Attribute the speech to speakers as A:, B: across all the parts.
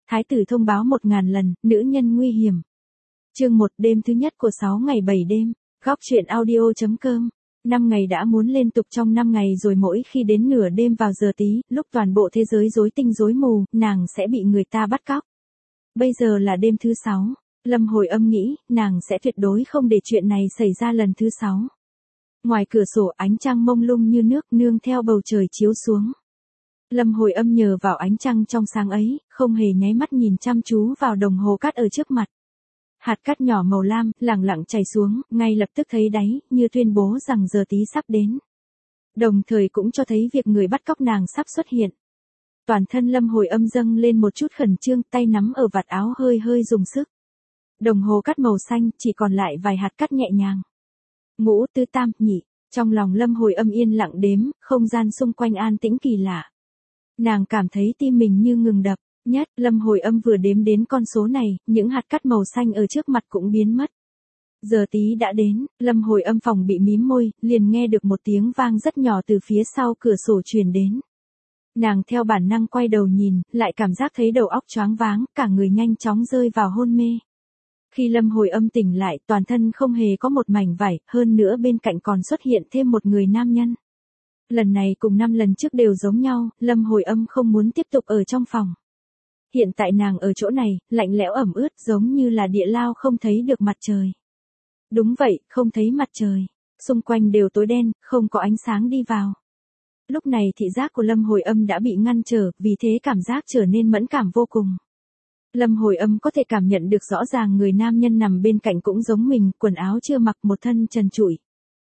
A: Thái tử thông báo 1000 lần, nữ nhân nguy hiểm. Chương 1 đêm thứ nhất của 6 ngày 7 đêm. Góc truyện audio.com. 5 ngày đã muốn liên tục trong 5 ngày rồi, mỗi khi đến nửa đêm vào giờ tí, lúc toàn bộ thế giới rối tinh rối mù, nàng sẽ bị người ta bắt cóc. Bây giờ là đêm thứ 6, Lâm Hồi Âm nghĩ, nàng sẽ tuyệt đối không để chuyện này xảy ra lần thứ 6. Ngoài cửa sổ ánh trăng mông lung như nước nương theo bầu trời chiếu xuống. Lâm Hồi Âm nhờ vào ánh trăng trong sáng ấy, không hề nháy mắt nhìn chăm chú vào đồng hồ cát ở trước mặt. Hạt cát nhỏ màu lam, lẳng lặng chảy xuống, ngay lập tức thấy đáy, như tuyên bố rằng giờ tí sắp đến. Đồng thời cũng cho thấy việc người bắt cóc nàng sắp xuất hiện. Toàn thân Lâm Hồi Âm dâng lên một chút khẩn trương, tay nắm ở vạt áo hơi hơi dùng sức. Đồng hồ cát màu xanh, chỉ còn lại vài hạt cát nhẹ nhàng. Ngũ tứ tam nhị, trong lòng Lâm Hồi Âm yên lặng đếm, không gian xung quanh an tĩnh kỳ lạ. Nàng cảm thấy tim mình như ngừng đập. Nhất, Lâm Hồi Âm vừa đếm đến con số này, những hạt cát màu xanh ở trước mặt cũng biến mất. Giờ tí đã đến, Lâm Hồi Âm phòng bị mím môi, liền nghe được một tiếng vang rất nhỏ từ phía sau cửa sổ truyền đến. Nàng theo bản năng quay đầu nhìn, lại cảm giác thấy đầu óc choáng váng, cả người nhanh chóng rơi vào hôn mê. Khi Lâm Hồi Âm tỉnh lại, toàn thân không hề có một mảnh vải, hơn nữa bên cạnh còn xuất hiện thêm một người nam nhân. Lần này cùng 5 lần trước đều giống nhau, Lâm Hồi Âm không muốn tiếp tục ở trong phòng. Hiện tại nàng ở chỗ này, lạnh lẽo ẩm ướt giống như là địa lao không thấy được mặt trời. Đúng vậy, không thấy mặt trời. Xung quanh đều tối đen, không có ánh sáng đi vào. Lúc này thị giác của Lâm Hồi Âm đã bị ngăn trở, vì thế cảm giác trở nên mẫn cảm vô cùng. Lâm Hồi Âm có thể cảm nhận được rõ ràng người nam nhân nằm bên cạnh cũng giống mình, quần áo chưa mặc, một thân trần trụi.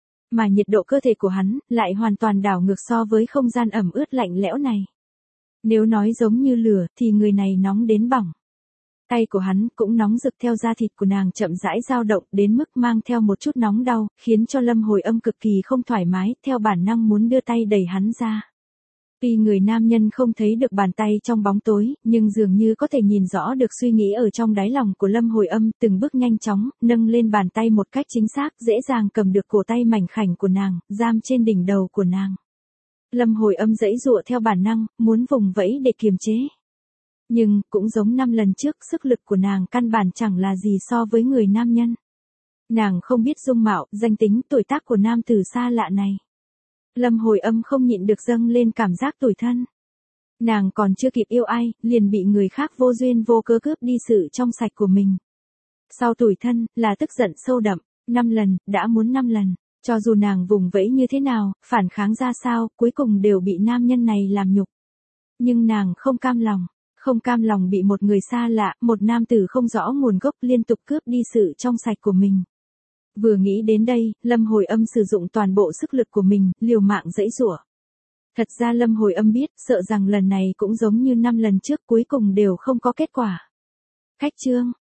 A: Mà nhiệt độ cơ thể của hắn lại hoàn toàn đảo ngược so với không gian ẩm ướt lạnh lẽo này. Nếu nói giống như lửa thì người này nóng đến bỏng. Tay của hắn cũng nóng rực theo da thịt của nàng chậm rãi dao động đến mức mang theo một chút nóng đau, khiến cho Lâm Hồi Âm cực kỳ không thoải mái, theo bản năng muốn đưa tay đẩy hắn ra. Tuy người nam nhân không thấy được bàn tay trong bóng tối, nhưng dường như có thể nhìn rõ được suy nghĩ ở trong đáy lòng của Lâm Hồi Âm, từng bước nhanh chóng, nâng lên bàn tay một cách chính xác, dễ dàng cầm được cổ tay mảnh khảnh của nàng, giam trên đỉnh đầu của nàng. Lâm Hồi Âm giãy giụa theo bản năng, muốn vùng vẫy để kiềm chế. Nhưng, cũng giống 5 lần trước, sức lực của nàng căn bản chẳng là gì so với người nam nhân. Nàng không biết dung mạo, danh tính, tuổi tác của nam tử xa lạ này. Lâm Hồi Âm không nhịn được dâng lên cảm giác tủi thân. Nàng còn chưa kịp yêu ai, liền bị người khác vô duyên vô cớ cướp đi sự trong sạch của mình. Sau tủi thân, là tức giận sâu đậm, 5 lần, đã muốn 5 lần. Cho dù nàng vùng vẫy như thế nào, phản kháng ra sao, cuối cùng đều bị nam nhân này làm nhục. Nhưng nàng không cam lòng bị một người xa lạ, một nam tử không rõ nguồn gốc liên tục cướp đi sự trong sạch của mình. Vừa nghĩ đến đây, Lâm Hồi Âm sử dụng toàn bộ sức lực của mình, liều mạng giãy giụa. Thật ra Lâm Hồi Âm biết, sợ rằng lần này cũng giống như 5 lần trước cuối cùng đều không có kết quả. Khách chương.